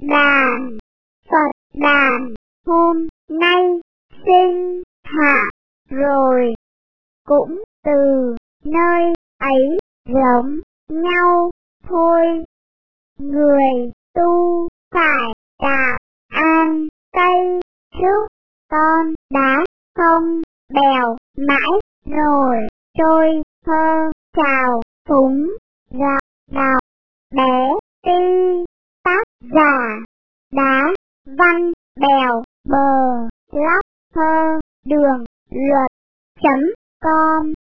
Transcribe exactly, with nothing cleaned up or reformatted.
đàn, Phật đàn, hôm nay sinh hạ rồi, cũng từ nơi ấy giống nhau thôi. Người tu phải đạo an cây trước, con đá không bèo mãi rồi trôi thơ trào phúng giọng đọc bé ti. Tác giả Đá Văn Bèo Bờ Lóc Thơ Đường Luật chấm com